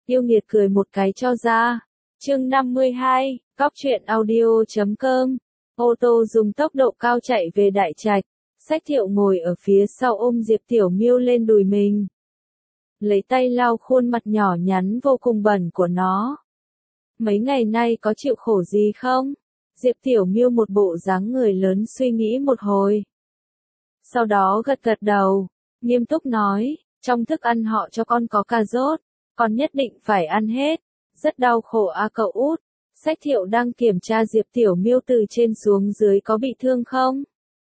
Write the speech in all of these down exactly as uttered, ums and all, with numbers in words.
Yêu nghiệt cười một cái cho ra. Chương năm mươi hai, Cóc truyện audio chấm com. Ô tô dùng tốc độ cao chạy về Đại Trạch. Sách Thiệu ngồi ở phía sau ôm Diệp Tiểu Miêu lên đùi mình. Lấy tay lau khuôn mặt nhỏ nhắn vô cùng bẩn của nó. Mấy ngày nay có chịu khổ gì không? Diệp Tiểu Miêu một bộ dáng người lớn suy nghĩ một hồi. Sau đó gật gật đầu, nghiêm túc nói, trong thức ăn họ cho con có cà rốt, con nhất định phải ăn hết. Rất đau khổ a cậu út. Sách Thiệu đang kiểm tra Diệp Tiểu Miêu từ trên xuống dưới có bị thương không?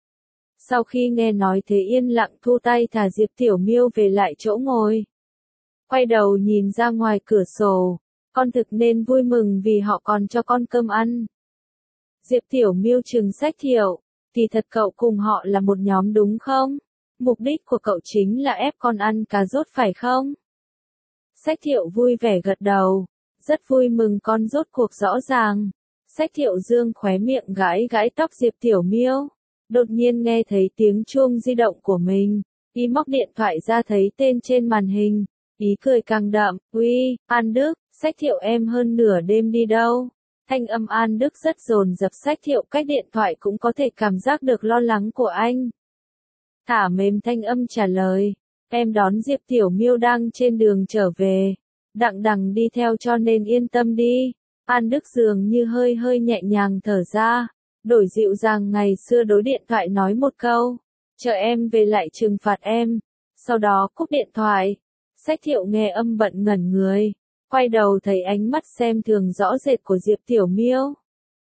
Sau khi nghe nói thế yên lặng thu tay thả Diệp Tiểu Miêu về lại chỗ ngồi. Quay đầu nhìn ra ngoài cửa sổ, con thực nên vui mừng vì họ còn cho con cơm ăn. Diệp Tiểu Miêu trừng Sách Thiệu, thì thật cậu cùng họ là một nhóm đúng không? Mục đích của cậu chính là ép con ăn cà rốt phải không? Sách Thiệu vui vẻ gật đầu, rất vui mừng con rốt cuộc rõ ràng. Sách Thiệu dương khóe miệng gãi gãi tóc Diệp Tiểu Miêu. Đột nhiên nghe thấy tiếng chuông di động của mình, y móc điện thoại ra thấy tên trên màn hình, ý cười càng đậm, uy, An Đức, Sách Thiệu em hơn nửa đêm đi đâu? Thanh âm An Đức rất dồn dập, Sách Thiệu cách điện thoại cũng có thể cảm giác được lo lắng của anh. Thả mềm thanh âm trả lời, em đón Diệp Tiểu Miêu đang trên đường trở về, đặng đằng đi theo cho nên yên tâm đi. An Đức dường như hơi hơi nhẹ nhàng thở ra, đổi dịu dàng ngày xưa đối điện thoại nói một câu, chờ em về lại trừng phạt em, sau đó cúp điện thoại. Sách Thiệu nghe âm bận ngẩn người, quay đầu thấy ánh mắt xem thường rõ rệt của Diệp Tiểu Miêu.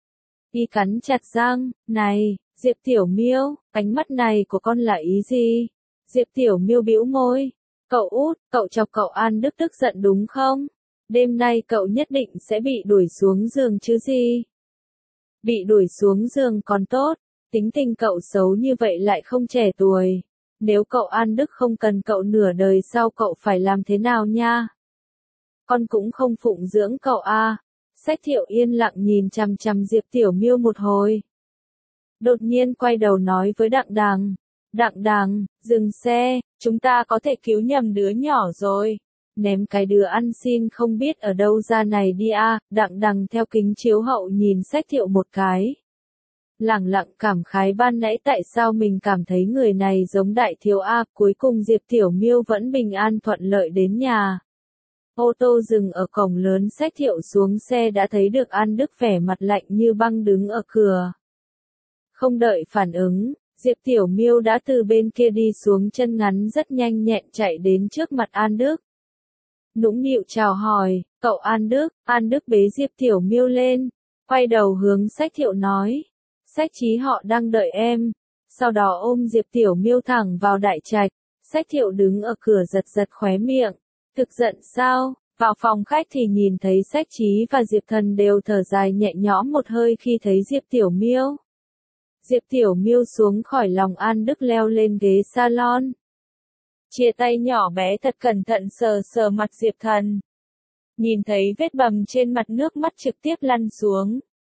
Y cắn chặt răng, này, Diệp Tiểu Miêu, ánh mắt này của con là ý gì? Diệp Tiểu Miêu bĩu môi, cậu út, cậu chọc cậu An Đức tức giận đúng không? Đêm nay cậu nhất định sẽ bị đuổi xuống giường chứ gì? Bị đuổi xuống giường còn tốt, tính tình cậu xấu như vậy lại không trẻ tuổi. Nếu cậu An Đức không cần cậu nửa đời sau cậu phải làm thế nào nha? Con cũng không phụng dưỡng cậu a. À. Sách Thiệu yên lặng nhìn chằm chằm Diệp Tiểu Miêu một hồi. Đột nhiên quay đầu nói với Đặng Đằng, Đặng Đằng, dừng xe, chúng ta có thể cứu nhầm đứa nhỏ rồi. Ném cái đứa ăn xin không biết ở đâu ra này đi a. À. Đặng Đằng theo kính chiếu hậu nhìn Sách Thiệu một cái. Lẳng lặng cảm khái ban nãy tại sao mình cảm thấy người này giống Đại Thiếu A. Cuối cùng Diệp Tiểu Miêu vẫn bình an thuận lợi đến nhà. Ô tô dừng ở cổng lớn, Sách Thiệu xuống xe đã thấy được An Đức vẻ mặt lạnh như băng đứng ở cửa. Không đợi phản ứng, Diệp Tiểu Miêu đã từ bên kia đi xuống, chân ngắn rất nhanh nhẹn chạy đến trước mặt An Đức. Nũng nịu chào hỏi, cậu An Đức. An Đức bế Diệp Tiểu Miêu lên, quay đầu hướng Sách Thiệu nói, Sách Chí họ đang đợi em. Sau đó ôm Diệp Tiểu Miêu thẳng vào Đại Trạch. Sách Thiệu đứng ở cửa giật giật khóe miệng. Thực giận sao? Vào phòng khách thì nhìn thấy Sách Chí và Diệp Thần đều thở dài nhẹ nhõm một hơi khi thấy Diệp Tiểu Miêu. Diệp Tiểu Miêu xuống khỏi lòng An Đức leo lên ghế salon. Chia tay nhỏ bé thật cẩn thận sờ sờ mặt Diệp Thần. Nhìn thấy vết bầm trên mặt, nước mắt trực tiếp lăn xuống.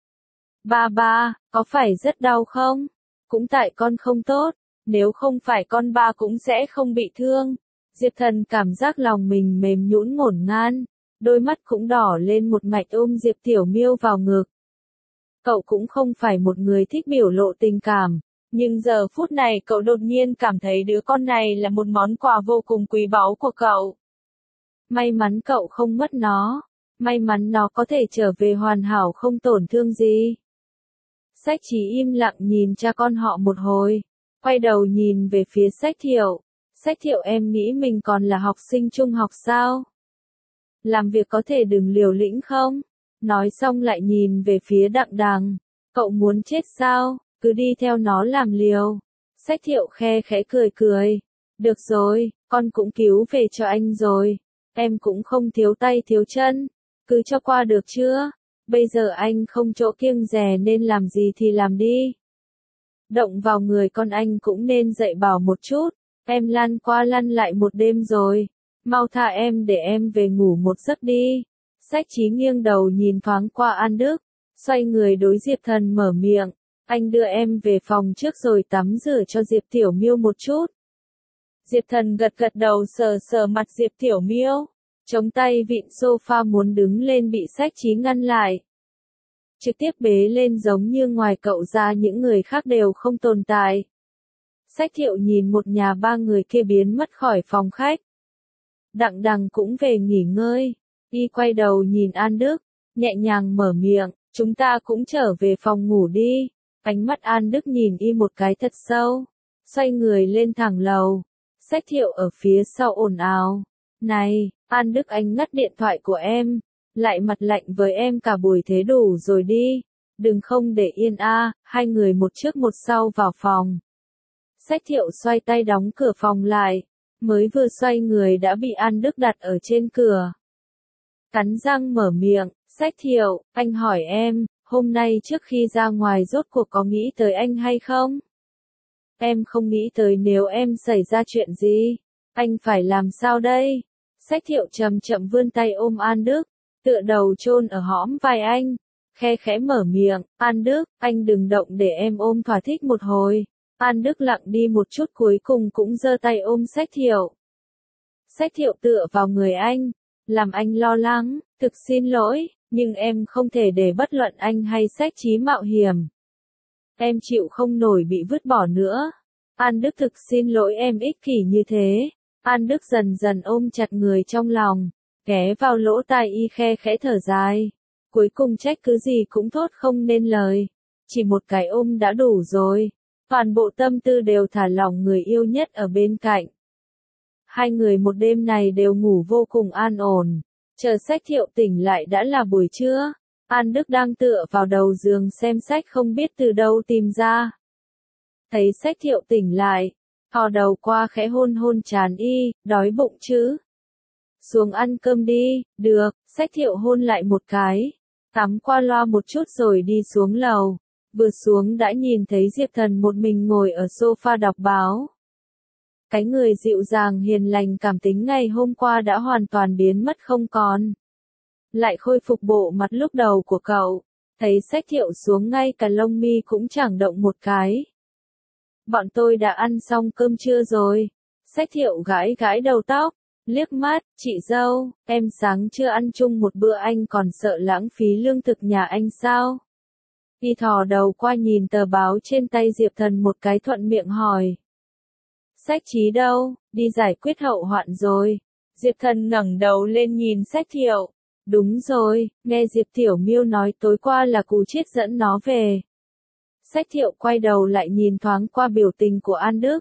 Ba ba, có phải rất đau không? Cũng tại con không tốt, nếu không phải con ba cũng sẽ không bị thương. Diệp Thần cảm giác lòng mình mềm nhũn ngổn ngang, đôi mắt cũng đỏ lên một mạch ôm Diệp Tiểu Miêu vào ngực. Cậu cũng không phải một người thích biểu lộ tình cảm, nhưng giờ phút này cậu đột nhiên cảm thấy đứa con này là một món quà vô cùng quý báu của cậu. May mắn cậu không mất nó, may mắn nó có thể trở về hoàn hảo không tổn thương gì. Sách Chí im lặng nhìn cha con họ một hồi, quay đầu nhìn về phía Sách Thiệu. Sách Thiệu, em nghĩ mình còn là học sinh trung học sao? Làm việc có thể đừng liều lĩnh không? Nói xong lại nhìn về phía Đặng Đằng, cậu muốn chết sao? Cứ đi theo nó làm liều. Sách Thiệu khe khẽ cười cười, được rồi, con cũng cứu về cho anh rồi. Em cũng không thiếu tay thiếu chân, cứ cho qua được chưa? Bây giờ anh không chỗ kiêng dè nên làm gì thì làm đi. Động vào người con anh cũng nên dạy bảo một chút. Em lăn qua lăn lại một đêm rồi. Mau tha em để em về ngủ một giấc đi. Sách Chí nghiêng đầu nhìn thoáng qua An Đức, xoay người đối Diệp Thần mở miệng. Anh đưa em về phòng trước rồi tắm rửa cho Diệp Tiểu Miêu một chút. Diệp Thần gật gật đầu sờ sờ mặt Diệp Tiểu Miêu. Chống tay vịn sofa muốn đứng lên bị Sách Chí ngăn lại. Trực tiếp bế lên giống như ngoài cậu ra những người khác đều không tồn tại. Sách Thiệu nhìn một nhà ba người kia biến mất khỏi phòng khách. Đặng Đằng cũng về nghỉ ngơi. Y quay đầu nhìn An Đức, nhẹ nhàng mở miệng, chúng ta cũng trở về phòng ngủ đi. Ánh mắt An Đức nhìn Y một cái thật sâu, xoay người lên thẳng lầu. Sách Thiệu ở phía sau ồn ào. Này, An Đức, anh ngắt điện thoại của em, lại mặt lạnh với em cả buổi thế đủ rồi đi. Đừng không để yên a. À. Hai người một trước một sau vào phòng. Sách Thiệu xoay tay đóng cửa phòng lại, mới vừa xoay người đã bị An Đức đặt ở trên cửa. Cắn răng mở miệng, Sách Thiệu, anh hỏi em, hôm nay trước khi ra ngoài rốt cuộc có nghĩ tới anh hay không? Em không nghĩ tới nếu em xảy ra chuyện gì, anh phải làm sao đây? Sách Thiệu chậm chậm vươn tay ôm An Đức, tựa đầu chôn ở hõm vai anh, khe khẽ mở miệng, An Đức, anh đừng động để em ôm thỏa thích một hồi. An Đức lặng đi một chút cuối cùng cũng giơ tay ôm Sách Thiệu. Sách Thiệu tựa vào người anh, làm anh lo lắng, thực xin lỗi, nhưng em không thể để bất luận anh hay Sách Chí mạo hiểm. Em chịu không nổi bị vứt bỏ nữa. An Đức thực xin lỗi em ích kỷ như thế. An Đức dần dần ôm chặt người trong lòng, ghé vào lỗ tai Y khe khẽ thở dài. Cuối cùng trách cứ gì cũng thốt không nên lời. Chỉ một cái ôm đã đủ rồi. Toàn bộ tâm tư đều thả lỏng người yêu nhất ở bên cạnh. Hai người một đêm này đều ngủ vô cùng an ổn. Chờ Sách Thiệu tỉnh lại đã là buổi trưa. An Đức đang tựa vào đầu giường xem sách không biết từ đâu tìm ra. Thấy Sách Thiệu tỉnh lại, thò đầu qua khẽ hôn hôn trán Y, đói bụng chứ? Xuống ăn cơm đi, được, Sách Thiệu hôn lại một cái. Tắm qua loa một chút rồi đi xuống lầu. Vừa xuống đã nhìn thấy Diệp Thần một mình ngồi ở sofa đọc báo. Cái người dịu dàng hiền lành cảm tính ngày hôm qua đã hoàn toàn biến mất không còn. Lại khôi phục bộ mặt lúc đầu của cậu. Thấy Sách Thiệu xuống ngay cả lông mi cũng chẳng động một cái. Bọn tôi đã ăn xong cơm trưa rồi. Sách Thiệu gãi gãi đầu tóc, liếc mắt, chị dâu, em sáng chưa ăn chung một bữa anh còn sợ lãng phí lương thực nhà anh sao? Y thò đầu qua nhìn tờ báo trên tay Diệp Thần một cái thuận miệng hỏi. Sách Chí đâu, đi giải quyết hậu hoạn rồi. Diệp Thần ngẩng đầu lên nhìn Sách Thiệu. Đúng rồi, nghe Diệp Tiểu Miêu nói tối qua là Cú Chiết dẫn nó về. Sách Thiệu quay đầu lại nhìn thoáng qua biểu tình của An Đức.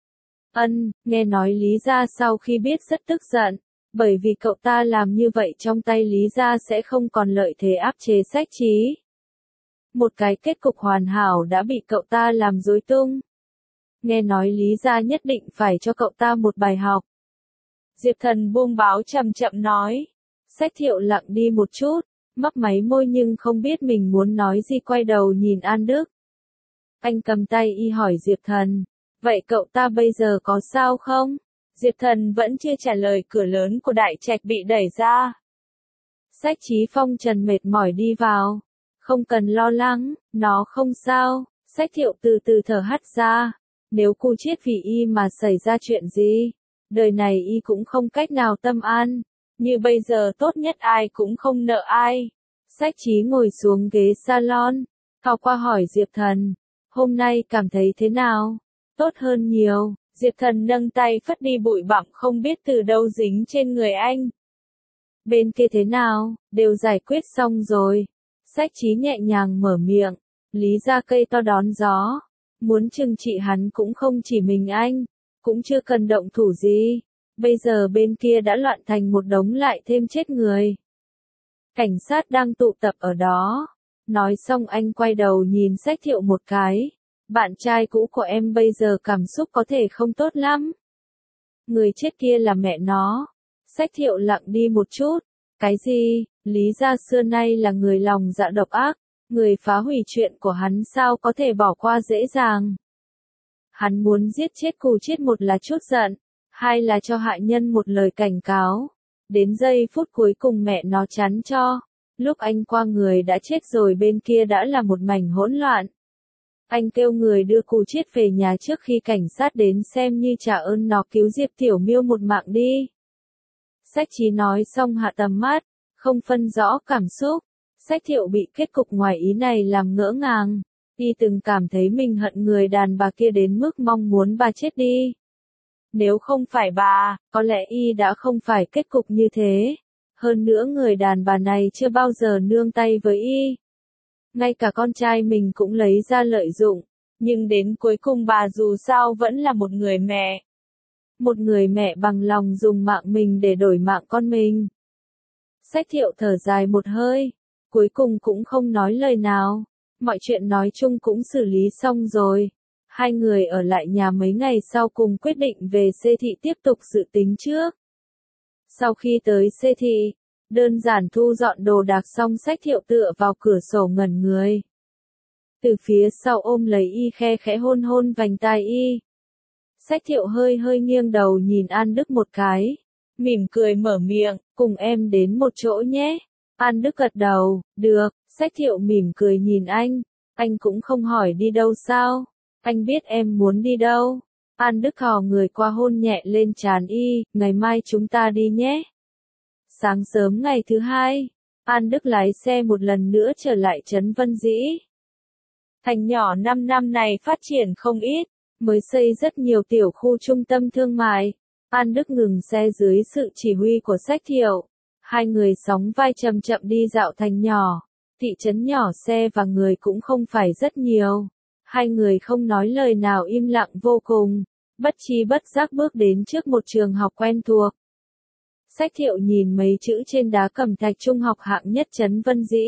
Ân, nghe nói Lý Gia sau khi biết rất tức giận, bởi vì cậu ta làm như vậy trong tay Lý Gia sẽ không còn lợi thế áp chế Sách Chí. Một cái kết cục hoàn hảo đã bị cậu ta làm rối tung. Nghe nói Lý Gia nhất định phải cho cậu ta một bài học. Diệp Thần buông báo chậm chậm nói. Sách Thiệu lặng đi một chút, mấp máy môi nhưng không biết mình muốn nói gì quay đầu nhìn An Đức. Anh cầm tay Y hỏi Diệp Thần, vậy cậu ta bây giờ có sao không? Diệp Thần vẫn chưa trả lời, cửa lớn của đại trạch bị đẩy ra. Sách Chí phong trần mệt mỏi đi vào. Không cần lo lắng, nó không sao. Sách Thiệu từ từ thở hắt ra. Nếu Cú Chiết vì Y mà xảy ra chuyện gì, đời này Y cũng không cách nào tâm an. Như bây giờ tốt nhất ai cũng không nợ ai. Sách Chí ngồi xuống ghế salon, thò qua hỏi Diệp Thần, hôm nay cảm thấy thế nào? Tốt hơn nhiều. Diệp Thần nâng tay phất đi bụi bặm không biết từ đâu dính trên người anh. Bên kia thế nào, đều giải quyết xong rồi. Sách Chí nhẹ nhàng mở miệng, Lý Gia cây to đón gió. Muốn trừng trị hắn cũng không chỉ mình anh, cũng chưa cần động thủ gì. Bây giờ bên kia đã loạn thành một đống lại thêm chết người. Cảnh sát đang tụ tập ở đó. Nói xong anh quay đầu nhìn Sách Thiệu một cái. Bạn trai cũ của em bây giờ cảm xúc có thể không tốt lắm. Người chết kia là mẹ nó. Sách Thiệu lặng đi một chút. Cái gì? Lý Gia xưa nay là người lòng dạ độc ác. Người phá hủy chuyện của hắn sao có thể bỏ qua dễ dàng. Hắn muốn giết chết Cú Chiết, một là chút giận, hai là cho hại nhân một lời cảnh cáo. Đến giây phút cuối cùng mẹ nó chắn cho. Lúc anh qua người đã chết rồi, bên kia đã là một mảnh hỗn loạn. Anh kêu người đưa Cú Chiết về nhà trước khi cảnh sát đến xem như trả ơn nó cứu Diệp Tiểu Miêu một mạng đi. Sách Chí nói xong hạ tầm mắt, không phân rõ cảm xúc. Sách Thiệu bị kết cục ngoài ý này làm ngỡ ngàng. Y từng cảm thấy mình hận người đàn bà kia đến mức mong muốn bà chết đi. Nếu không phải bà, có lẽ Y đã không phải kết cục như thế. Hơn nữa người đàn bà này chưa bao giờ nương tay với Y. Ngay cả con trai mình cũng lấy ra lợi dụng. Nhưng đến cuối cùng bà dù sao vẫn là một người mẹ. Một người mẹ bằng lòng dùng mạng mình để đổi mạng con mình. Sách Thiệu thở dài một hơi. Cuối cùng cũng không nói lời nào. Mọi chuyện nói chung cũng xử lý xong rồi. Hai người ở lại nhà mấy ngày sau cùng quyết định về Xê Thị tiếp tục dự tính trước. Sau khi tới Xê Thị, đơn giản thu dọn đồ đạc xong Sách Thiệu tựa vào cửa sổ ngẩn người. Từ phía sau ôm lấy Y khe khẽ hôn hôn vành tai Y. Sách Thiệu hơi hơi nghiêng đầu nhìn An Đức một cái. Mỉm cười mở miệng, cùng em đến một chỗ nhé. An Đức gật đầu, được. Sách Thiệu mỉm cười nhìn anh. Anh cũng không hỏi đi đâu sao? Anh biết em muốn đi đâu. An Đức hò người qua hôn nhẹ lên trán Y, ngày mai chúng ta đi nhé. Sáng sớm ngày thứ hai, An Đức lái xe một lần nữa trở lại trấn Vân Dĩ. Thành nhỏ năm năm này phát triển không ít, mới xây rất nhiều tiểu khu trung tâm thương mại. An Đức ngừng xe dưới sự chỉ huy của Sách Thiệu. Hai người sóng vai chậm chậm đi dạo thành nhỏ. Thị trấn nhỏ xe và người cũng không phải rất nhiều. Hai người không nói lời nào im lặng vô cùng. Bất chi bất giác bước đến trước một trường học quen thuộc. Sách Thiệu nhìn mấy chữ trên đá cẩm thạch trung học hạng nhất trấn Vân Dĩ.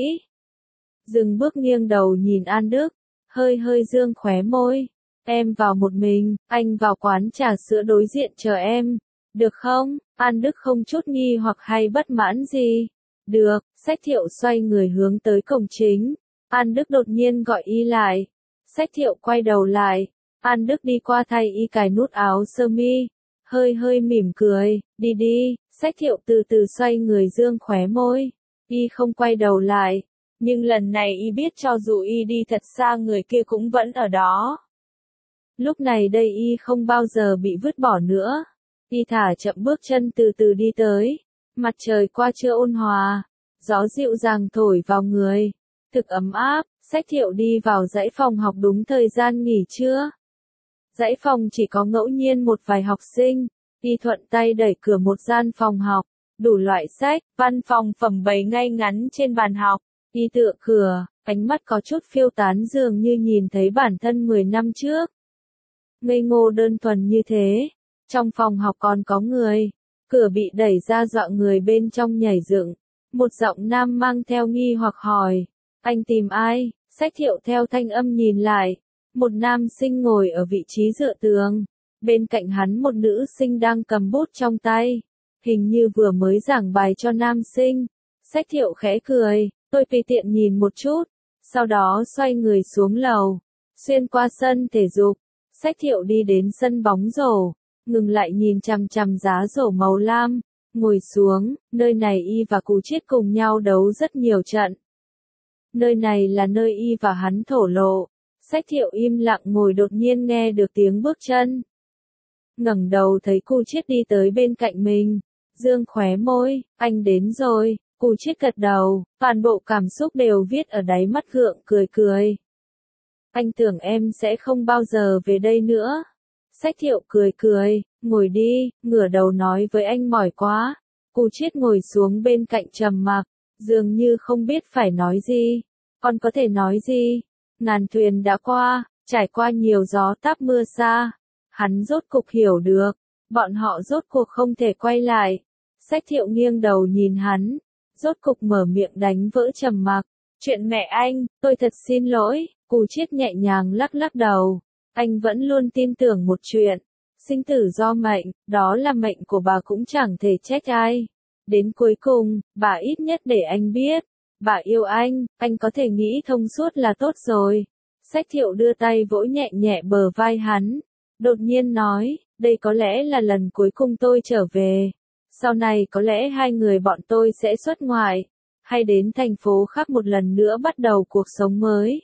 Dừng bước nghiêng đầu nhìn An Đức. Hơi hơi dương khóe môi. Em vào một mình, anh vào quán trà sữa đối diện chờ em. Được không? An Đức không chút nghi hoặc hay bất mãn gì. Được, Sách Thiệu xoay người hướng tới cổng chính. An Đức đột nhiên gọi Y lại. Sách Thiệu quay đầu lại. An Đức đi qua thay Y cài nút áo sơ mi. Hơi hơi mỉm cười, đi đi. Sách Thiệu từ từ xoay người dương khóe môi. Y không quay đầu lại. Nhưng lần này Y biết cho dù Y đi thật xa người kia cũng vẫn ở đó. Lúc này đây Y không bao giờ bị vứt bỏ nữa. Y thả chậm bước chân từ từ đi tới. Mặt trời qua trưa ôn hòa. Gió dịu dàng thổi vào người. Thực ấm áp. Sách Thiệu đi vào dãy phòng học đúng thời gian nghỉ trưa. Dãy phòng chỉ có ngẫu nhiên một vài học sinh. Y thuận tay đẩy cửa một gian phòng học. Đủ loại sách, văn phòng phẩm bày ngay ngắn trên bàn học. Y tựa cửa, ánh mắt có chút phiêu tán dường như nhìn thấy bản thân mười năm trước. Ngây ngô đơn thuần như thế. Trong phòng học còn có người. Cửa bị đẩy ra dọa người bên trong nhảy dựng. Một giọng nam mang theo nghi hoặc hỏi. Anh tìm ai? Sách Thiệu theo thanh âm nhìn lại. Một nam sinh ngồi ở vị trí dựa tường. Bên cạnh hắn một nữ sinh đang cầm bút trong tay. Hình như vừa mới giảng bài cho nam sinh. Sách Thiệu khẽ cười. Tôi tùy tiện nhìn một chút. Sau đó xoay người xuống lầu. Xuyên qua sân thể dục. Sách Thiệu đi đến sân bóng rổ. Ngừng lại nhìn chằm chằm giá rổ màu lam. Ngồi xuống, nơi này Y và Cú Chiết cùng nhau đấu rất nhiều trận. Nơi này là nơi Y và hắn thổ lộ. Sách Thiệu im lặng ngồi đột nhiên nghe được tiếng bước chân. Ngẩng đầu thấy Cú Chiết đi tới bên cạnh mình. Dương khóe môi, anh đến rồi. Cú Chiết gật đầu, toàn bộ cảm xúc đều viết ở đáy mắt gượng cười cười. Anh tưởng em sẽ không bao giờ về đây nữa. Sách Thiệu cười cười, ngồi đi, ngửa đầu nói với anh mỏi quá. Cú Chiết ngồi xuống bên cạnh trầm mặc, dường như không biết phải nói gì. Còn có thể nói gì? Ngàn thuyền đã qua, trải qua nhiều gió táp mưa xa. Hắn rốt cục hiểu được, bọn họ rốt cuộc không thể quay lại. Sách Thiệu nghiêng đầu nhìn hắn, rốt cục mở miệng đánh vỡ trầm mặc. Chuyện mẹ anh, tôi thật xin lỗi. Cú Chiết nhẹ nhàng lắc lắc đầu. Anh vẫn luôn tin tưởng một chuyện. Sinh tử do mệnh, đó là mệnh của bà cũng chẳng thể trách ai. Đến cuối cùng, bà ít nhất để anh biết. Bà yêu anh, anh có thể nghĩ thông suốt là tốt rồi. Sách Thiệu đưa tay vỗ nhẹ nhẹ bờ vai hắn. Đột nhiên nói, đây có lẽ là lần cuối cùng tôi trở về. Sau này có lẽ hai người bọn tôi sẽ xuất ngoại. Hay đến thành phố khác một lần nữa bắt đầu cuộc sống mới.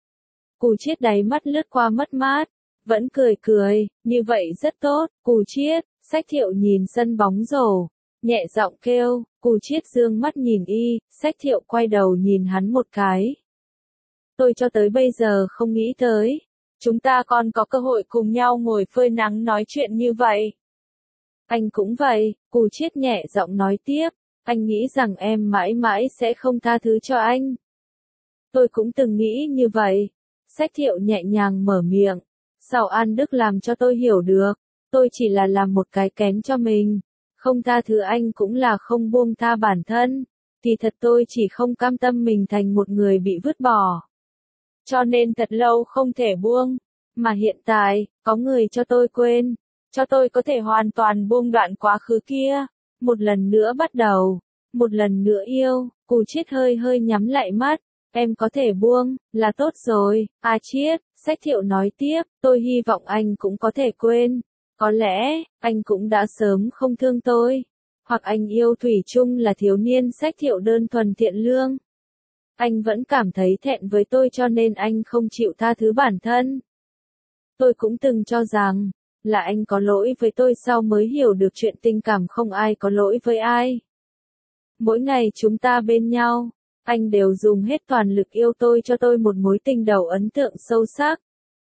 Cú Chiết đáy mắt lướt qua mất mát. Vẫn cười cười, như vậy rất tốt. Cú Chiết, Sách Thiệu nhìn sân bóng rổ. nhẹ giọng kêu. Cù Chiết dương mắt nhìn y, Sách Thiệu quay đầu nhìn hắn một cái. Tôi cho tới bây giờ không nghĩ tới. Chúng ta còn có cơ hội cùng nhau ngồi phơi nắng nói chuyện như vậy. Anh cũng vậy, Cù Chiết nhẹ giọng nói tiếp. Anh nghĩ rằng em mãi mãi sẽ không tha thứ cho anh. Tôi cũng từng nghĩ như vậy. Sách Thiệu nhẹ nhàng mở miệng. Sao An Đức làm cho tôi hiểu được. Tôi chỉ là làm một cái kén cho mình. Không tha thứ anh cũng là không buông tha bản thân. Thì thật tôi chỉ không cam tâm mình thành một người bị vứt bỏ. Cho nên thật lâu không thể buông. Mà hiện tại, có người cho tôi quên. Cho tôi có thể hoàn toàn buông đoạn quá khứ kia. Một lần nữa bắt đầu. Một lần nữa yêu. Cù Chiết hơi hơi nhắm lại mắt. Em có thể buông, là tốt rồi. À Chiết, Sách Thiệu nói tiếp, tôi hy vọng anh cũng có thể quên. Có lẽ, anh cũng đã sớm không thương tôi. Hoặc anh yêu thủy chung là thiếu niên Sách Thiệu đơn thuần thiện lương. Anh vẫn cảm thấy thẹn với tôi cho nên anh không chịu tha thứ bản thân. Tôi cũng từng cho rằng, là anh có lỗi với tôi sau mới hiểu được chuyện tình cảm không ai có lỗi với ai. Mỗi ngày chúng ta bên nhau, anh đều dùng hết toàn lực yêu tôi cho tôi một mối tình đầu ấn tượng sâu sắc.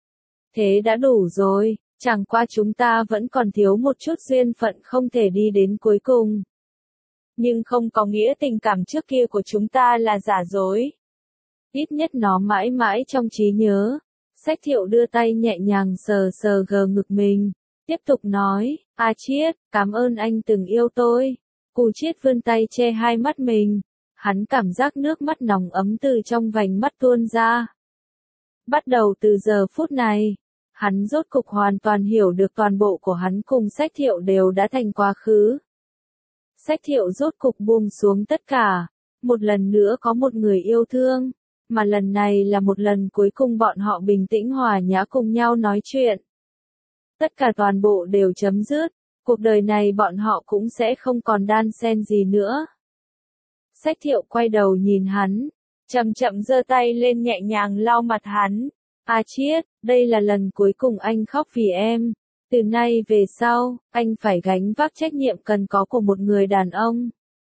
Thế đã đủ rồi, chẳng qua chúng ta vẫn còn thiếu một chút duyên phận không thể đi đến cuối cùng. Nhưng không có nghĩa tình cảm trước kia của chúng ta là giả dối. Ít nhất nó mãi mãi trong trí nhớ. Sách Thiệu đưa tay nhẹ nhàng sờ sờ gờ ngực mình. Tiếp tục nói, A Chiết, cảm ơn anh từng yêu tôi. Cù Chiết vươn tay che hai mắt mình. Hắn cảm giác nước mắt nóng ấm từ trong vành mắt tuôn ra. Bắt đầu từ giờ phút này, hắn rốt cục hoàn toàn hiểu được toàn bộ của hắn cùng Sách Thiệu đều đã thành quá khứ. Sách Thiệu rốt cục buông xuống tất cả, một lần nữa có một người yêu thương, mà lần này là một lần cuối cùng bọn họ bình tĩnh hòa nhã cùng nhau nói chuyện. Tất cả toàn bộ đều chấm dứt, cuộc đời này bọn họ cũng sẽ không còn đan xen gì nữa. Sách Thiệu quay đầu nhìn hắn, chậm chậm giơ tay lên nhẹ nhàng lau mặt hắn. A Chiết, đây là lần cuối cùng anh khóc vì em. Từ nay về sau, anh phải gánh vác trách nhiệm cần có của một người đàn ông.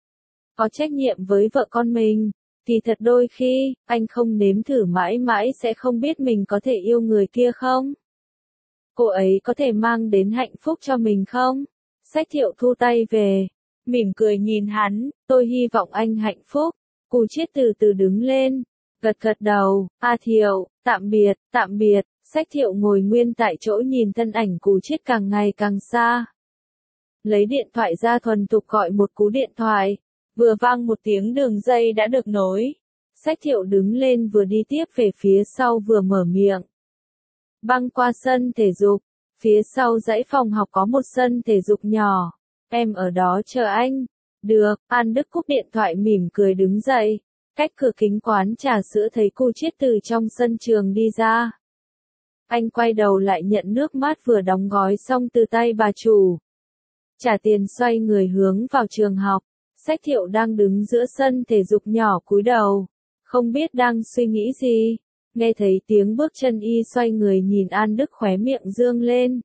Có trách nhiệm với vợ con mình, thì thật đôi khi, anh không nếm thử mãi mãi sẽ không biết mình có thể yêu người kia không? Cô ấy có thể mang đến hạnh phúc cho mình không? Sách Thiệu thu tay về, mỉm cười nhìn hắn, tôi hy vọng anh hạnh phúc. Cù Chiết từ từ đứng lên, gật gật đầu, A Thiệu, tạm biệt, tạm biệt. Sách Thiệu ngồi nguyên tại chỗ nhìn thân ảnh Cù Chiết càng ngày càng xa. Lấy điện thoại ra thuần thục gọi một cú điện thoại, vừa vang một tiếng đường dây đã được nối. Sách Thiệu đứng lên vừa đi tiếp về phía sau vừa mở miệng. Băng qua sân thể dục, phía sau dãy phòng học có một sân thể dục nhỏ, em ở đó chờ anh. Được, An Đức cúp điện thoại mỉm cười đứng dậy, cách cửa kính quán trà sữa thấy Cù Chiết từ trong sân trường đi ra. Anh quay đầu lại nhận nước mát vừa đóng gói xong từ tay bà chủ. Trả tiền xoay người hướng vào trường học. Sách Thiệu đang đứng giữa sân thể dục nhỏ cúi đầu, không biết đang suy nghĩ gì. Nghe thấy tiếng bước chân y xoay người nhìn An Đức khóe miệng dương lên.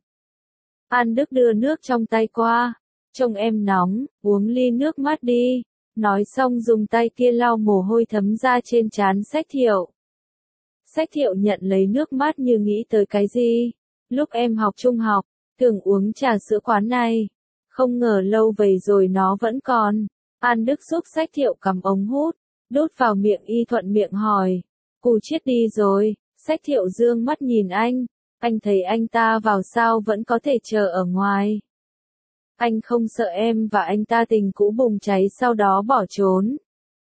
An Đức đưa nước trong tay qua. Trông em nóng, uống ly nước mát đi. Nói xong dùng tay kia lau mồ hôi thấm ra trên trán Sách Thiệu. Sách Thiệu nhận lấy nước mát như nghĩ tới cái gì. Lúc em học trung học, thường uống trà sữa quán này. Không ngờ lâu vậy rồi nó vẫn còn. An Đức giúp Sách Thiệu cầm ống hút, đút vào miệng y thuận miệng hỏi. Cù Chiết đi rồi. Sách Thiệu dương mắt nhìn anh. Anh thấy anh ta vào sao vẫn có thể chờ ở ngoài. Anh không sợ em và anh ta tình cũ bùng cháy sau đó bỏ trốn.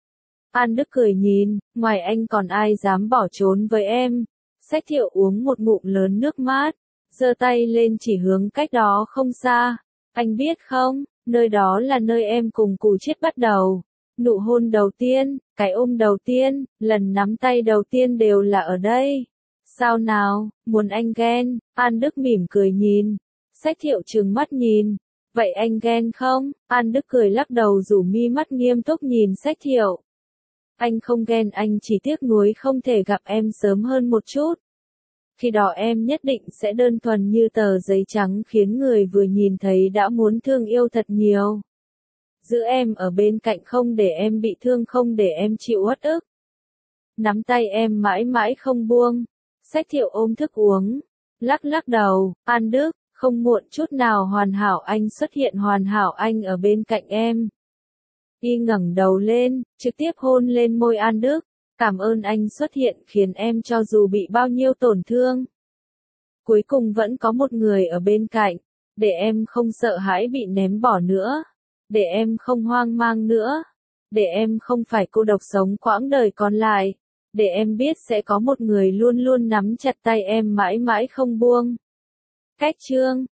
An Đức cười nhìn, ngoài anh còn ai dám bỏ trốn với em. Sách Thiệu uống một ngụm lớn nước mát, giơ tay lên chỉ hướng cách đó không xa. Anh biết không, nơi đó là nơi em cùng Cù Chiết bắt đầu. Nụ hôn đầu tiên, cái ôm đầu tiên, lần nắm tay đầu tiên đều là ở đây. Sao nào, muốn anh ghen? An Đức mỉm cười nhìn. Sách Thiệu trừng mắt nhìn. Vậy anh ghen không? An Đức cười lắc đầu rủ mi mắt nghiêm túc nhìn Sách Thiệu. Anh không ghen, anh chỉ tiếc nuối không thể gặp em sớm hơn một chút. Khi đó em nhất định sẽ đơn thuần như tờ giấy trắng khiến người vừa nhìn thấy đã muốn thương yêu thật nhiều. Giữ em ở bên cạnh không để em bị thương, không để em chịu uất ức. Nắm tay em mãi mãi không buông. Sách Thiệu ôm thức uống. Lắc lắc đầu, An Đức, không muộn chút nào hoàn hảo anh xuất hiện, hoàn hảo anh ở bên cạnh em. Y ngẩng đầu lên, trực tiếp hôn lên môi An Đức. Cảm ơn anh xuất hiện khiến em cho dù bị bao nhiêu tổn thương. Cuối cùng vẫn có một người ở bên cạnh. Để em không sợ hãi bị ném bỏ nữa. Để em không hoang mang nữa. Để em không phải cô độc sống quãng đời còn lại. Để em biết sẽ có một người luôn luôn nắm chặt tay em mãi mãi không buông. Cách chương